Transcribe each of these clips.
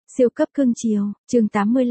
Siêu cấp cưng chiều, chương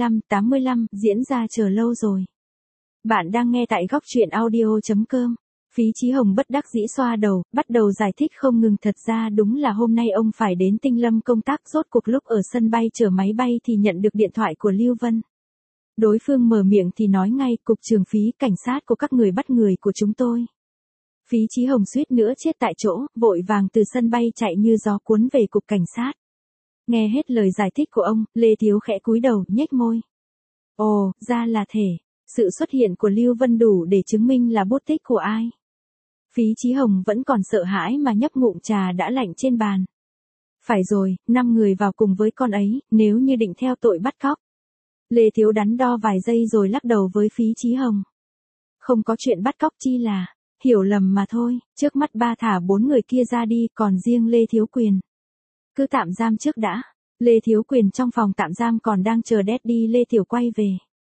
85, diễn ra chờ lâu rồi. Bạn đang nghe tại góc truyện audio.com. Phí Chí Hồng bất đắc dĩ xoa đầu, bắt đầu giải thích không ngừng, thật ra đúng là hôm nay ông phải đến Tinh Lâm công tác, rốt cuộc lúc ở sân bay chờ máy bay thì nhận được điện thoại của Lưu Vân. Đối phương mở miệng thì nói ngay, cục trưởng Phí, cảnh sát của các người bắt người của chúng tôi. Phí Chí Hồng suýt nữa chết tại chỗ, vội vàng từ sân bay chạy như gió cuốn về cục cảnh sát. Nghe hết lời giải thích của ông, Lê Thiếu khẽ cúi đầu, nhếch môi. Ồ, ra là thể. Sự xuất hiện của Lưu Vân đủ để chứng minh là bút tích của ai. Phí Chí Hồng vẫn còn sợ hãi mà nhấp ngụm trà đã lạnh trên bàn. Phải rồi, 5 người vào cùng với con ấy, nếu như định theo tội bắt cóc. Lê Thiếu đắn đo vài giây rồi lắc đầu với Phí Chí Hồng. Không có chuyện bắt cóc, chi là hiểu lầm mà thôi, trước mắt ba thả 4 người kia ra đi, còn riêng Lê Thiếu Quyền. Cứ tạm giam trước đã. Lê Thiếu Quyền trong phòng tạm giam còn đang chờ Daddy Lê Tiểu quay về.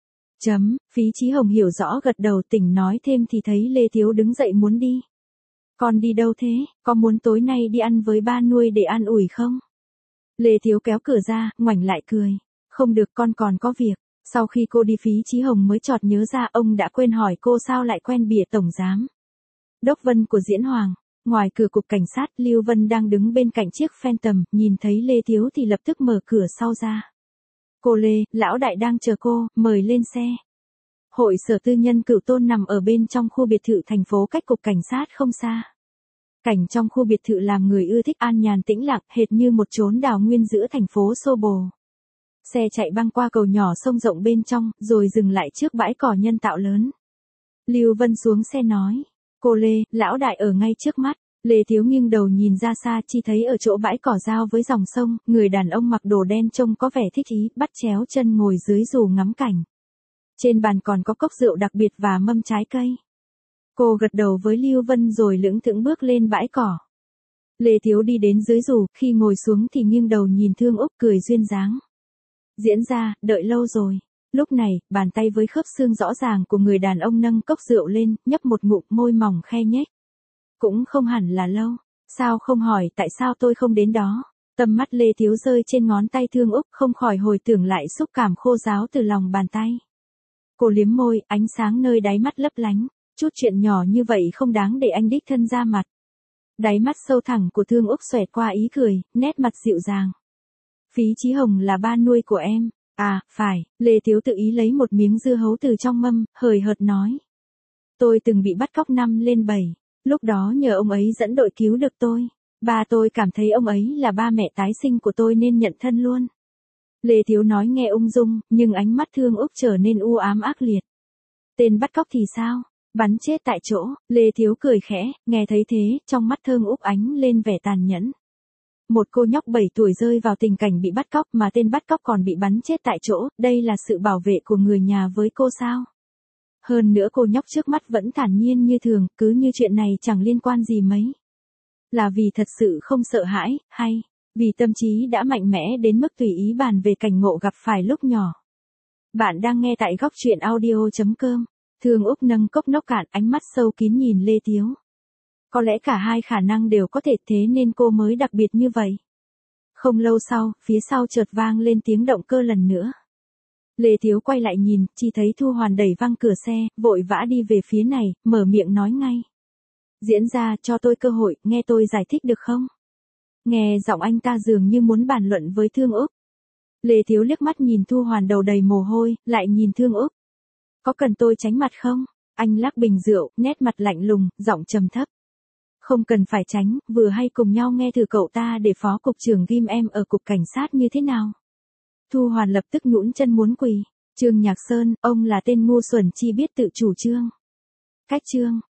Phí Chí Hồng hiểu rõ gật đầu, tỉnh nói thêm thì thấy Lê Thiếu đứng dậy muốn đi. Con đi đâu thế, có muốn tối nay đi ăn với ba nuôi để an ủi không? Lê Thiếu kéo cửa ra, ngoảnh lại cười. Không được, con còn có việc. Sau khi cô đi Phí Chí Hồng mới chợt nhớ ra ông đã quên hỏi cô sao lại quen bìa tổng giám Đốc Vân của Diễn Hoàng. Ngoài cửa cục cảnh sát, Lưu Vân đang đứng bên cạnh chiếc Phantom, nhìn thấy Lê Thiếu thì lập tức mở cửa sau ra. Cô Lê, lão đại đang chờ cô, mời lên xe. Hội sở tư nhân Cửu Tôn nằm ở bên trong khu biệt thự thành phố cách cục cảnh sát không xa. Cảnh trong khu biệt thự làm người ưa thích, an nhàn tĩnh lặng, hệt như một chốn đào nguyên giữa thành phố xô bồ. Xe chạy băng qua cầu nhỏ sông rộng bên trong, rồi dừng lại trước bãi cỏ nhân tạo lớn. Lưu Vân xuống xe nói. Cô Lê, lão đại ở ngay trước mắt. Lê Thiếu nghiêng đầu nhìn ra xa, chỉ thấy ở chỗ bãi cỏ giao với dòng sông, người đàn ông mặc đồ đen trông có vẻ thích ý, bắt chéo chân ngồi dưới dù ngắm cảnh. Trên bàn còn có cốc rượu đặc biệt và mâm trái cây. Cô gật đầu với Lưu Vân rồi lững thững bước lên bãi cỏ. Lê Thiếu đi đến dưới dù, khi ngồi xuống thì nghiêng đầu nhìn Thương Úc cười duyên dáng. Diễn ra, đợi lâu rồi. Lúc này, bàn tay với khớp xương rõ ràng của người đàn ông nâng cốc rượu lên, nhấp một ngụm, môi mỏng khe nhếch. Cũng không hẳn là lâu. Sao không hỏi tại sao tôi không đến đó? Tầm mắt Lê Thiếu rơi trên ngón tay Thương Úc, không khỏi hồi tưởng lại xúc cảm khô ráo từ lòng bàn tay. Cô liếm môi, ánh sáng nơi đáy mắt lấp lánh. Chút chuyện nhỏ như vậy không đáng để anh đích thân ra mặt. Đáy mắt sâu thẳng của Thương Úc xoẹt qua ý cười, nét mặt dịu dàng. Phí Chí Hồng là ba nuôi của em. À, phải. Lê Thiếu tự ý lấy một miếng dưa hấu từ trong mâm, hời hợt nói. Tôi từng bị bắt cóc 5 lên 7. Lúc đó nhờ ông ấy dẫn đội cứu được tôi. Ba tôi cảm thấy ông ấy là ba mẹ tái sinh của tôi nên nhận thân luôn. Lê Thiếu nói nghe ung dung, nhưng ánh mắt Thương Úc trở nên u ám ác liệt. Tên bắt cóc thì sao? Bắn chết tại chỗ. Lê Thiếu cười khẽ, nghe thấy thế, trong mắt Thương Úc ánh lên vẻ tàn nhẫn. Một cô nhóc 7 tuổi rơi vào tình cảnh bị bắt cóc mà tên bắt cóc còn bị bắn chết tại chỗ, đây là sự bảo vệ của người nhà với cô sao? Hơn nữa cô nhóc trước mắt vẫn thản nhiên như thường, cứ như chuyện này chẳng liên quan gì mấy. Là vì thật sự không sợ hãi, hay vì tâm trí đã mạnh mẽ đến mức tùy ý bàn về cảnh ngộ gặp phải lúc nhỏ. Bạn đang nghe tại góc truyện audio.com. Thương Úc nâng cốc nốc cạn, ánh mắt sâu kín nhìn Lê Thiếu. Có lẽ cả hai khả năng đều có thể, thế nên cô mới đặc biệt như vậy. Không lâu sau, phía sau chợt vang lên tiếng động cơ lần nữa. Lê Thiếu quay lại nhìn, chỉ thấy Thu Hoàn đẩy văng cửa xe, vội vã đi về phía này, mở miệng nói ngay. Diễn ra, cho tôi cơ hội, nghe tôi giải thích được không? Nghe giọng anh ta dường như muốn bàn luận với Thương Úc. Lê Thiếu liếc mắt nhìn Thu Hoàn đầu đầy mồ hôi, lại nhìn Thương Úc. Có cần tôi tránh mặt không? Anh lắc bình rượu, nét mặt lạnh lùng, giọng trầm thấp. Không cần phải tránh, vừa hay cùng nhau nghe thử cậu ta để phó cục trưởng ghim em ở cục cảnh sát như thế nào. Thu Hoàn lập tức nhũn chân muốn quỳ. Trương Nhạc Sơn, ông là tên ngu xuẩn chi biết tự chủ trương. Cách trương,